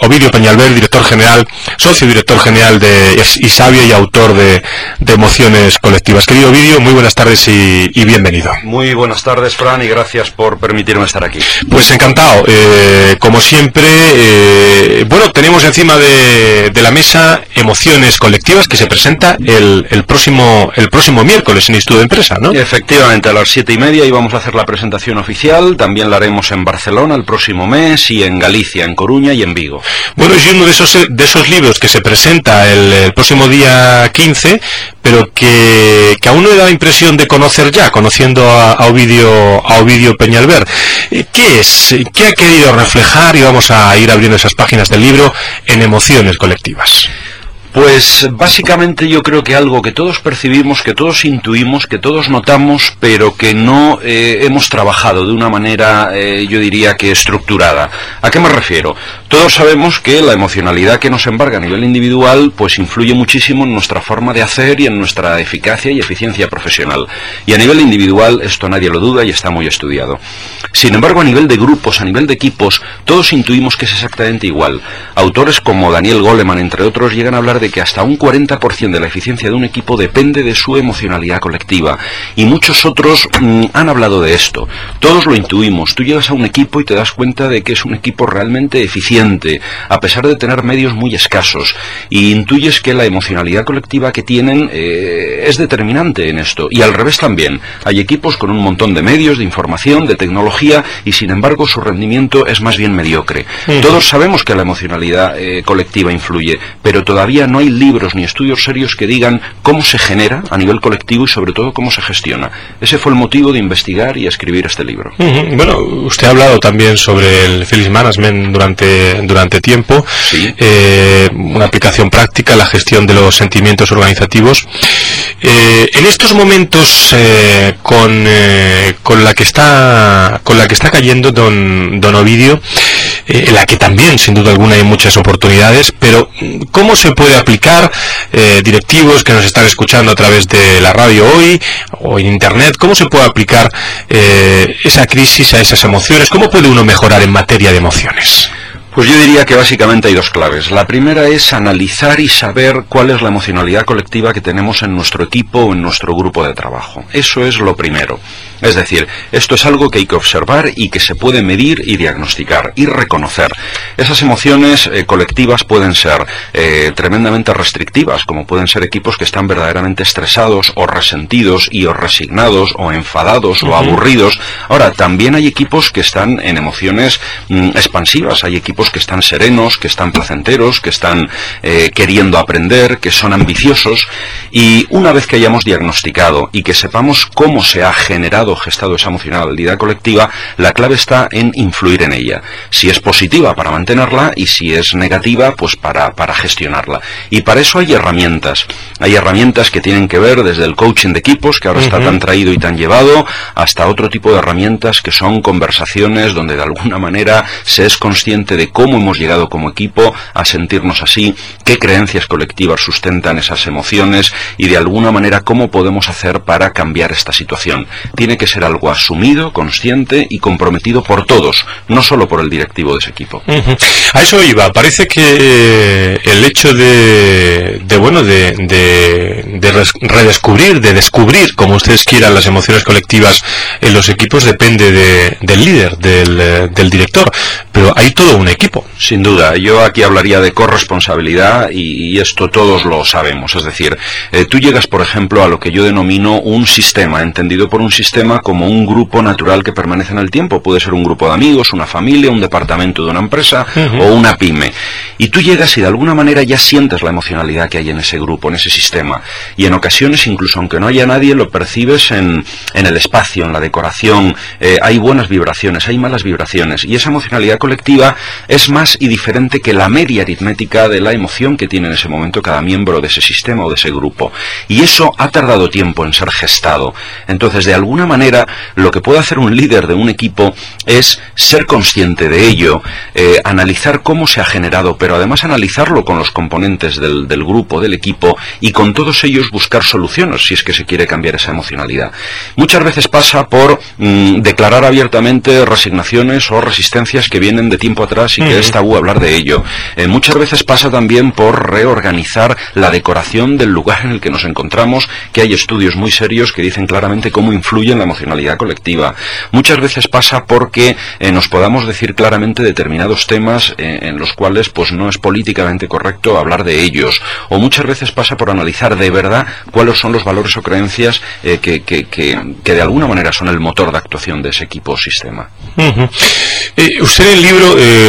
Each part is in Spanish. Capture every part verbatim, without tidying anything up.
Ovidio Peñalver, director general, socio director general de Isavia y autor de, de Emociones Colectivas. Querido Ovidio, muy buenas tardes y, y bienvenido. Muy buenas tardes, Fran, y gracias por permitirme estar aquí. Pues encantado. Eh, como siempre, eh, bueno, tenemos encima de, de la mesa Emociones Colectivas, que se presenta el, el próximo el próximo miércoles en Instituto de Empresa, ¿no? Efectivamente, a las siete y media íbamos a hacer la presentación oficial. También la haremos en Barcelona el próximo mes y en Galicia, en Coruña y en Vigo. Bueno, es uno de esos de esos libros que se presenta el, el próximo día quince, pero que, que aún no me da la impresión de conocer ya, conociendo a, a Ovidio a Ovidio Peñalver. ¿Qué es? ¿Qué ha querido reflejar? Y vamos a ir abriendo esas páginas del libro en Emociones Colectivas. Pues básicamente yo creo que algo que todos percibimos, que todos intuimos, que todos notamos, pero que no eh, hemos trabajado de una manera, eh, yo diría que estructurada. ¿A qué me refiero? Todos sabemos que la emocionalidad que nos embarga a nivel individual pues influye muchísimo en nuestra forma de hacer y en nuestra eficacia y eficiencia profesional. Y a nivel individual esto nadie lo duda y está muy estudiado. Sin embargo, a nivel de grupos, a nivel de equipos, todos intuimos que es exactamente igual. Autores como Daniel Goleman, entre otros, llegan a hablar de que hasta un cuarenta por ciento de la eficiencia de un equipo depende de su emocionalidad colectiva. Y muchos otros mmm, han hablado de esto. Todos lo intuimos. Tú llegas a un equipo y te das cuenta de que es un equipo realmente eficiente, a pesar de tener medios muy escasos. Y intuyes que la emocionalidad colectiva que tienen eh, es determinante en esto. Y al revés también. Hay equipos con un montón de medios, de información, de tecnología, y sin embargo su rendimiento es más bien mediocre. Sí. Todos sabemos que la emocionalidad eh, colectiva influye, pero todavía no hay libros ni estudios serios que digan cómo se genera a nivel colectivo y sobre todo cómo se gestiona. Ese fue el motivo de investigar y escribir este libro. Uh-huh. Bueno, usted ha hablado también sobre el Feliz Management durante, durante tiempo. Sí. Eh, una aplicación práctica, la gestión de los sentimientos organizativos. Eh, en estos momentos eh, con, eh, con la que está con la que está cayendo don, don Ovidio, eh, en la que también sin duda alguna hay muchas oportunidades, pero ¿cómo se puede aplicar, eh, directivos que nos están escuchando a través de la radio hoy o en internet, cómo se puede aplicar eh, esa crisis a esas emociones? ¿Cómo puede uno mejorar en materia de emociones? Pues yo diría que básicamente hay dos claves. La primera es analizar y saber cuál es la emocionalidad colectiva que tenemos en nuestro equipo o en nuestro grupo de trabajo. Eso es lo primero. Es decir, esto es algo que hay que observar y que se puede medir y diagnosticar y reconocer. Esas emociones eh, colectivas pueden ser eh, tremendamente restrictivas, como pueden ser equipos que están verdaderamente estresados o resentidos y o resignados o enfadados uh-huh. o aburridos. Ahora, también hay equipos que están en emociones mm, expansivas. Hay equipos que están serenos, que están placenteros, que están eh, queriendo aprender, que son ambiciosos, y una vez que hayamos diagnosticado y que sepamos cómo se ha generado, gestado esa emocionalidad colectiva, la clave está en influir en ella. Si es positiva, para mantenerla, y si es negativa, pues para, para gestionarla. Y para eso hay herramientas. Hay herramientas que tienen que ver desde el coaching de equipos, que ahora uh-huh. está tan traído y tan llevado, hasta otro tipo de herramientas que son conversaciones donde de alguna manera se es consciente de cómo hemos llegado como equipo a sentirnos así, qué creencias colectivas sustentan esas emociones y de alguna manera cómo podemos hacer para cambiar esta situación. Tiene que ser algo asumido, consciente y comprometido por todos, no solo por el directivo de ese equipo. Uh-huh. A eso iba. Parece que el hecho de, de bueno, de, de, de redescubrir, de descubrir, como ustedes quieran, las emociones colectivas en los equipos depende de, del líder, del, del director, pero hay todo un equipo. Sin duda, yo aquí hablaría de corresponsabilidad y, y esto todos lo sabemos. Es decir, eh, tú llegas, por ejemplo, a lo que yo denomino un sistema, entendido por un sistema como un grupo natural que permanece en el tiempo. Puede ser un grupo de amigos, una familia, un departamento de una empresa uh-huh. o una pyme. Y tú llegas y de alguna manera ya sientes la emocionalidad que hay en ese grupo, en ese sistema. Y en ocasiones, incluso aunque no haya nadie, lo percibes en, en el espacio, en la decoración. Eh, hay buenas vibraciones, hay malas vibraciones. Y esa emocionalidad colectiva es más y diferente que la media aritmética de la emoción que tiene en ese momento cada miembro de ese sistema o de ese grupo. Y eso ha tardado tiempo en ser gestado. Entonces, de alguna manera, manera, lo que puede hacer un líder de un equipo es ser consciente de ello, eh, analizar cómo se ha generado, pero además analizarlo con los componentes del, del grupo, del equipo, y con todos ellos buscar soluciones si es que se quiere cambiar esa emocionalidad. Muchas veces pasa por mmm, declarar abiertamente resignaciones o resistencias que vienen de tiempo atrás y que mm. es tabú hablar de ello. Eh, muchas veces pasa también por reorganizar la decoración del lugar en el que nos encontramos, que hay estudios muy serios que dicen claramente cómo influye en la emocionalidad colectiva. Muchas veces pasa porque eh, nos podamos decir claramente determinados temas eh, en los cuales pues no es políticamente correcto hablar de ellos, o muchas veces pasa por analizar de verdad cuáles son los valores o creencias eh, que, que, que, que de alguna manera son el motor de actuación de ese equipo o sistema. Uh-huh. Eh, usted en el libro eh,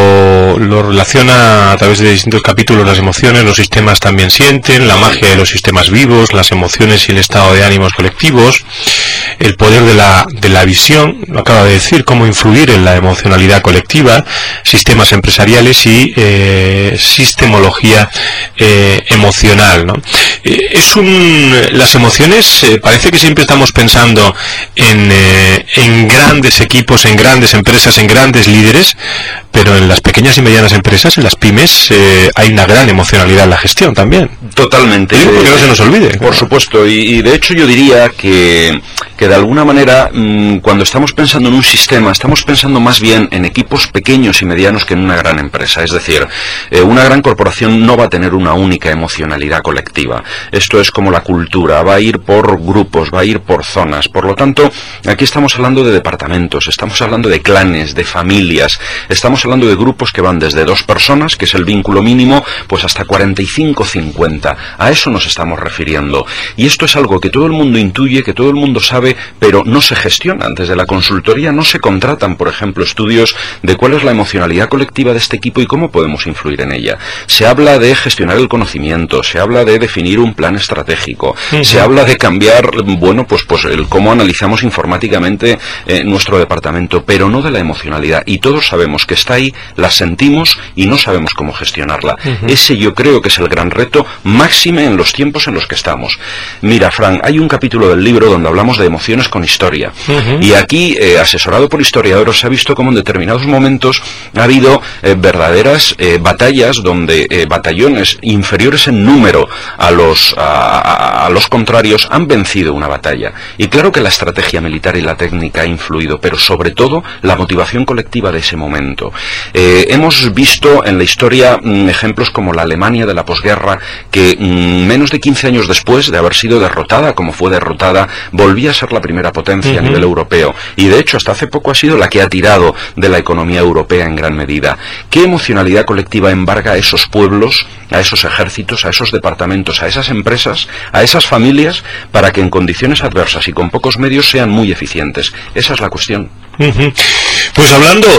lo, lo relaciona a través de distintos capítulos: las emociones, los sistemas también sienten, la magia de los sistemas vivos, las emociones y el estado de ánimos colectivos, el poder de la, de la visión, lo acaba de decir, cómo influir en la emocionalidad colectiva, sistemas empresariales y eh, sistemología eh, emocional, ¿no? Eh, es un, las emociones, eh, parece que siempre estamos pensando en, eh, en grandes equipos, en grandes empresas, en grandes líderes, pero en las pequeñas y medianas empresas, en las pymes, eh, hay una gran emocionalidad en la gestión también. Totalmente. Digo, porque no se nos olvide. Por supuesto, y, y de hecho yo diría que, que de alguna manera, mmm, cuando estamos pensando en un sistema, estamos pensando más bien en equipos pequeños y medianos que en una gran empresa. Es decir, eh, una gran corporación no va a tener una única emocionalidad colectiva. Esto es como la cultura, va a ir por grupos, va a ir por zonas. Por lo tanto, aquí estamos hablando de departamentos, estamos hablando de clanes, de familias, estamos hablando de grupos que van desde dos personas, que es el vínculo mínimo, pues hasta cuarenta y cinco, cincuenta. A eso nos estamos refiriendo. Y esto es algo que todo el mundo intuye, que todo el mundo sabe, pero no se gestionan. Desde la consultoría no se contratan, por ejemplo, estudios de cuál es la emocionalidad colectiva de este equipo y cómo podemos influir en ella. Se habla de gestionar el conocimiento, se habla de definir un plan estratégico, uh-huh. se habla de cambiar, bueno, pues, pues el cómo analizamos informáticamente eh, nuestro departamento, pero no de la emocionalidad. Y todos sabemos que está ahí, la sentimos y no sabemos cómo gestionarla. Uh-huh. Ese yo creo que es el gran reto, máxime en los tiempos en los que estamos. Mira, Fran, hay un capítulo del libro donde hablamos de emociones con historia. Uh-huh. Y aquí, eh, asesorado por historiadores, se ha visto cómo en determinados momentos ha habido eh, verdaderas eh, batallas donde eh, batallones inferiores en número a los, a, a, a los contrarios han vencido una batalla. Y claro que la estrategia militar y la técnica ha influido, pero sobre todo la motivación colectiva de ese momento. Eh, hemos visto en la historia mm, ejemplos como la Alemania de la posguerra, que mm, menos de quince años después de haber sido derrotada, como fue derrotada, volvía a ser la primera potencia uh-huh. a nivel europeo. Y de hecho hasta hace poco ha sido la que ha tirado de la economía europea en gran medida. ¿Qué emocionalidad colectiva embarga a esos pueblos, a esos ejércitos, a esos departamentos, a esas empresas, a esas familias, para que en condiciones adversas y con pocos medios sean muy eficientes? Esa es la cuestión. Uh-huh. Pues hablando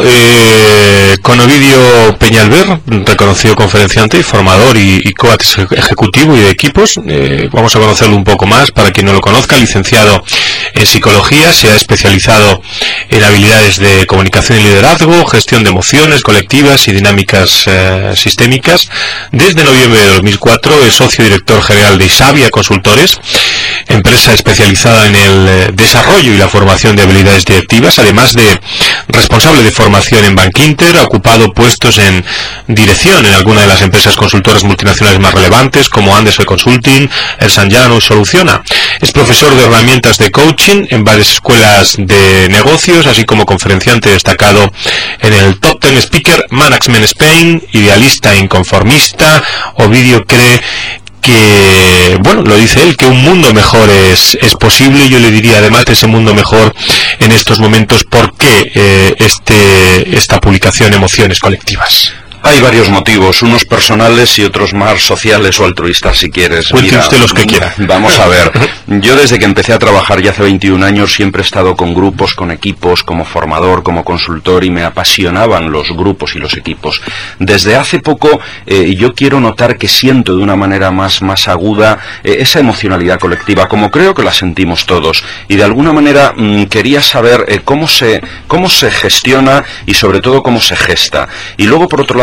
eh, con Ovidio Peñalver, reconocido conferenciante y formador y, y coach ejecutivo y de equipos, eh, vamos a conocerlo un poco más para quien no lo conozca. Licenciado en psicología, se ha especializado en habilidades de comunicación y liderazgo, gestión de emociones colectivas y dinámicas eh, sistémicas. Desde noviembre de dos mil cuatro es socio director general de Isavia Consultores, empresa especializada en el desarrollo y la formación de habilidades directivas, además de responsable de formación en Bankinter. Ha ocupado puestos en dirección en alguna de las empresas consultoras multinacionales más relevantes como Anderson Consulting, Ernst and Young o Soluciona. Es profesor de herramientas de coaching en varias escuelas de negocios, así como conferenciante destacado en el Top Ten Speaker Management Spain, idealista e inconformista. Ovidio cree que, bueno, lo dice él, que un mundo mejor es, es posible. Yo le diría además de ese mundo mejor en estos momentos, ¿por qué eh, este, esta publicación Emociones Colectivas? Hay varios motivos, unos personales y otros más sociales o altruistas, si quieres. Cuente usted los que quiera. Vamos a ver. Yo desde que empecé a trabajar ya hace veintiún años siempre he estado con grupos, con equipos, como formador, como consultor, y me apasionaban los grupos y los equipos. Desde hace poco eh, yo quiero notar que siento de una manera más, más aguda eh, esa emocionalidad colectiva, como creo que la sentimos todos. Y de alguna manera mmm, quería saber eh, cómo se, cómo se gestiona y sobre todo cómo se gesta. Y luego, por otro lado,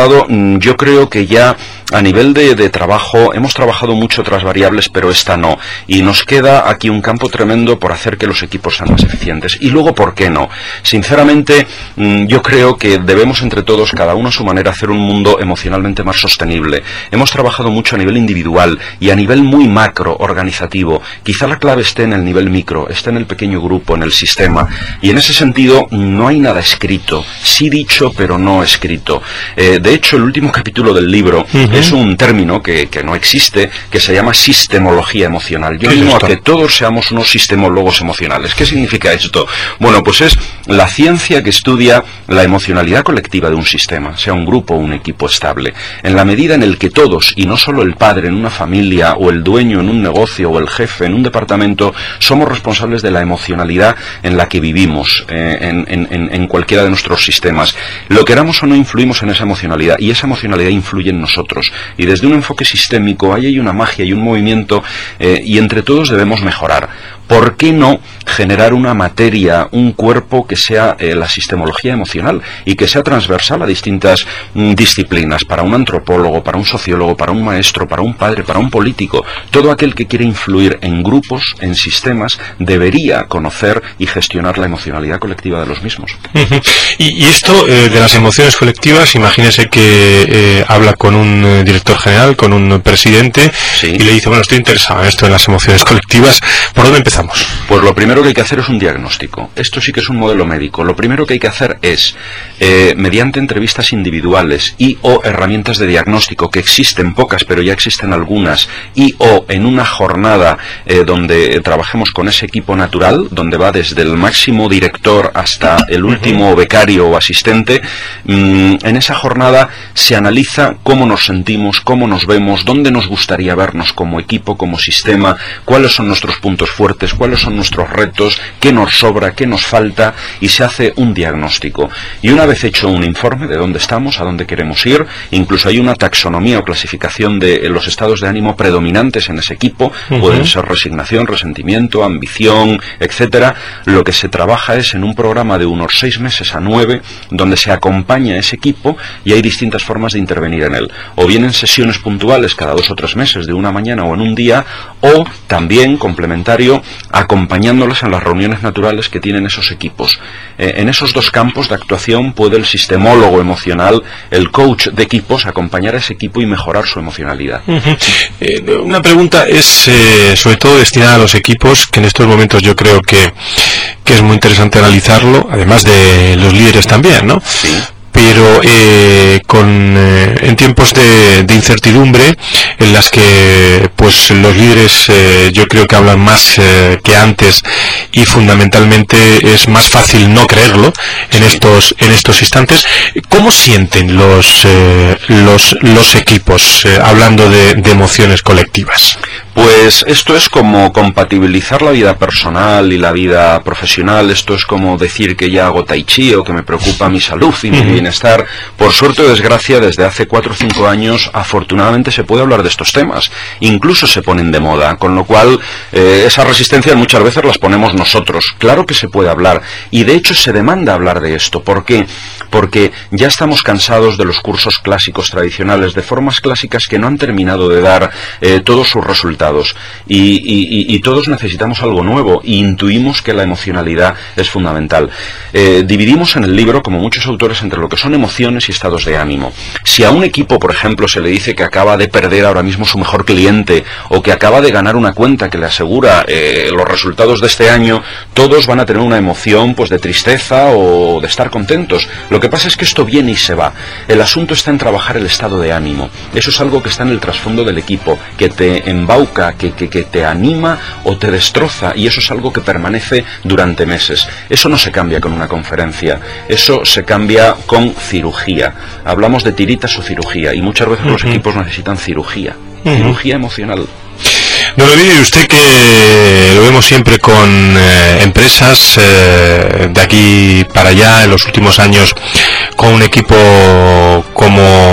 lado, yo creo que ya a nivel de, de trabajo hemos trabajado mucho otras variables, pero esta no. Y nos queda aquí un campo tremendo por hacer que los equipos sean más eficientes. Y luego, ¿por qué no? Sinceramente, yo creo que debemos entre todos, cada uno a su manera, hacer un mundo emocionalmente más sostenible. Hemos trabajado mucho a nivel individual y a nivel muy macro, organizativo. Quizá la clave esté en el nivel micro, esté en el pequeño grupo, en el sistema. Y en ese sentido, no hay nada escrito. Sí dicho, pero no escrito. Eh, de hecho, el último capítulo del libro uh-huh. es un término que, que no existe, que se llama sistemología emocional. Yo animo a que todos seamos unos sistemólogos emocionales. ¿Qué significa esto? Bueno, pues es la ciencia que estudia la emocionalidad colectiva de un sistema, sea un grupo o un equipo estable. En la medida en el que todos, y no solo el padre en una familia, o el dueño en un negocio, o el jefe en un departamento, somos responsables de la emocionalidad en la que vivimos, eh, en, en, en cualquiera de nuestros sistemas. Lo queramos o no, influimos en esa emocionalidad, y esa emocionalidad influye en nosotros. Y desde un enfoque sistémico, ahí hay una magia y un movimiento, eh, y entre todos debemos mejorar. ¿Por qué no generar una materia, un cuerpo que sea eh, la sistemología emocional y que sea transversal a distintas mm, disciplinas, para un antropólogo, para un sociólogo, para un maestro, para un padre, para un político? Todo aquel que quiere influir en grupos, en sistemas, debería conocer y gestionar la emocionalidad colectiva de los mismos. Uh-huh. Y, y esto eh, de las emociones colectivas, imagínese que eh, habla con un eh, director general, con un presidente, sí. y le dice, bueno, estoy interesado en esto de las emociones colectivas, ¿por dónde empezamos? Pues lo primero que hay que hacer es un diagnóstico. Esto sí que es un modelo médico. Lo primero que hay que hacer es, eh, mediante entrevistas individuales y o herramientas de diagnóstico, que existen pocas, pero ya existen algunas, y o en una jornada eh, donde trabajemos con ese equipo natural, donde va desde el máximo director hasta el último becario o asistente, mmm, en esa jornada se analiza cómo nos sentimos, cómo nos vemos, dónde nos gustaría vernos como equipo, como sistema, cuáles son nuestros puntos fuertes, cuáles son nuestros retos, qué nos sobra, qué nos falta, y se hace un diagnóstico. Y una vez hecho un informe de dónde estamos, a dónde queremos ir, incluso hay una taxonomía o clasificación de los estados de ánimo predominantes en ese equipo, uh-huh. pueden ser resignación, resentimiento, ambición, etcétera. Lo que se trabaja es en un programa de unos seis meses a nueve, donde se acompaña a ese equipo y hay distintas formas de intervenir en él. O bien en sesiones puntuales cada dos o tres meses, de una mañana o en un día, o también complementario, acompañándoles en las reuniones naturales que tienen esos equipos. Eh, en esos dos campos de actuación puede el sistemólogo emocional, el coach de equipos, acompañar a ese equipo y mejorar su emocionalidad. Uh-huh. Eh, una pregunta es eh, sobre todo destinada a los equipos, que en estos momentos yo creo que, que es muy interesante analizarlo, además de los líderes también, ¿no? Sí. Pero eh, con eh, en tiempos de, de incertidumbre, en las que pues los líderes eh, yo creo que hablan más eh, que antes, y fundamentalmente es más fácil no creerlo en estos en estos instantes. ¿Cómo sienten los eh, los los equipos eh, hablando de, de emociones colectivas? Pues esto es como compatibilizar la vida personal y la vida profesional. Esto es como decir que ya hago tai chi, o que me preocupa mi salud y mi bienestar. Por suerte o desgracia, desde hace cuatro o cinco años, afortunadamente se puede hablar de estos temas. Incluso se ponen de moda, con lo cual eh, esas resistencias muchas veces las ponemos nosotros. Claro que se puede hablar, y de hecho se demanda hablar de esto. ¿Por qué? Porque ya estamos cansados de los cursos clásicos tradicionales, de formas clásicas que no han terminado de dar eh, todos sus resultados. Y, y, y todos necesitamos algo nuevo, e intuimos que la emocionalidad es fundamental. Eh, dividimos en el libro, como muchos autores, entre lo que son emociones y estados de ánimo. Si a un equipo, por ejemplo, se le dice que acaba de perder ahora mismo su mejor cliente, o que acaba de ganar una cuenta que le asegura eh, los resultados de este año, todos van a tener una emoción pues de tristeza o de estar contentos. Lo que pasa es que esto viene y se va. El asunto está en trabajar el estado de ánimo. Eso es algo que está en el trasfondo del equipo, que te embauca, Que, que, que te anima o te destroza, y eso es algo que permanece durante meses. Eso no se cambia con una conferencia, eso se cambia con cirugía. Hablamos de tiritas o cirugía, y muchas veces uh-huh. los equipos necesitan cirugía, uh-huh. cirugía emocional. Don Ovidio, usted que lo vemos siempre con eh, empresas eh, de aquí para allá, en los últimos años con un equipo como, como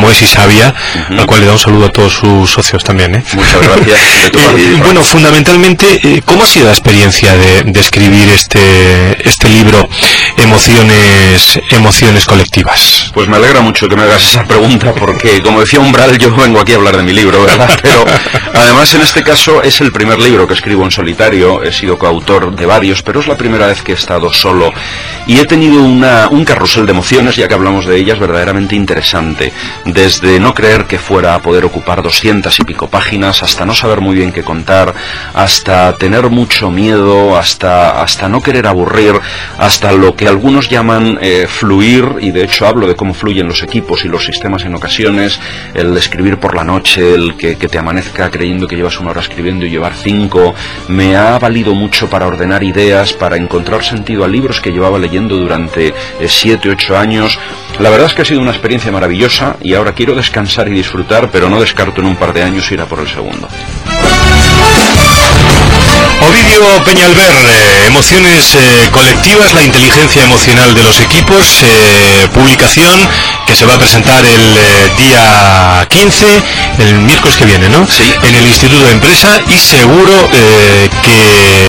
como es Isavia, Uh-huh. al cual le da un saludo a todos sus socios también, ¿eh? Muchas gracias. De tu Eh, participación. bueno, fundamentalmente, eh, ¿cómo ha sido la experiencia de, de escribir este este libro, Emociones Emociones Colectivas? Pues me alegra mucho que me hagas esa pregunta porque, como decía Umbral, yo vengo aquí a hablar de mi libro, ¿verdad? Pero además en este caso es el primer libro que escribo en solitario, he sido coautor de varios, pero es la primera vez que he estado solo y he tenido una, un carrusel de emociones, ya que hablamos de ellas, verdaderamente interesante. Desde no creer que fuera a poder ocupar doscientas y pico páginas, hasta no saber muy bien qué contar, hasta tener mucho miedo, hasta, hasta no querer aburrir, hasta lo que algunos llaman eh, fluir, y de hecho hablo de cómo fluyen los equipos y los sistemas en ocasiones, el escribir por la noche, el que, que te amanezca creyendo que llevas una hora escribiendo y llevar cinco, me ha valido mucho para ordenar ideas, para encontrar sentido a libros que llevaba leyendo durante eh, siete, ocho años. La verdad es que ha sido una experiencia maravillosa y ahora quiero descansar y disfrutar, pero no descarto en un par de años ir a por el segundo. Ovidio Peñalver, eh, Emociones eh, Colectivas, la inteligencia emocional de los equipos, eh, publicación que se va a presentar el eh, día quince, el miércoles que viene, ¿no? Sí. En el Instituto de Empresa, y seguro eh, que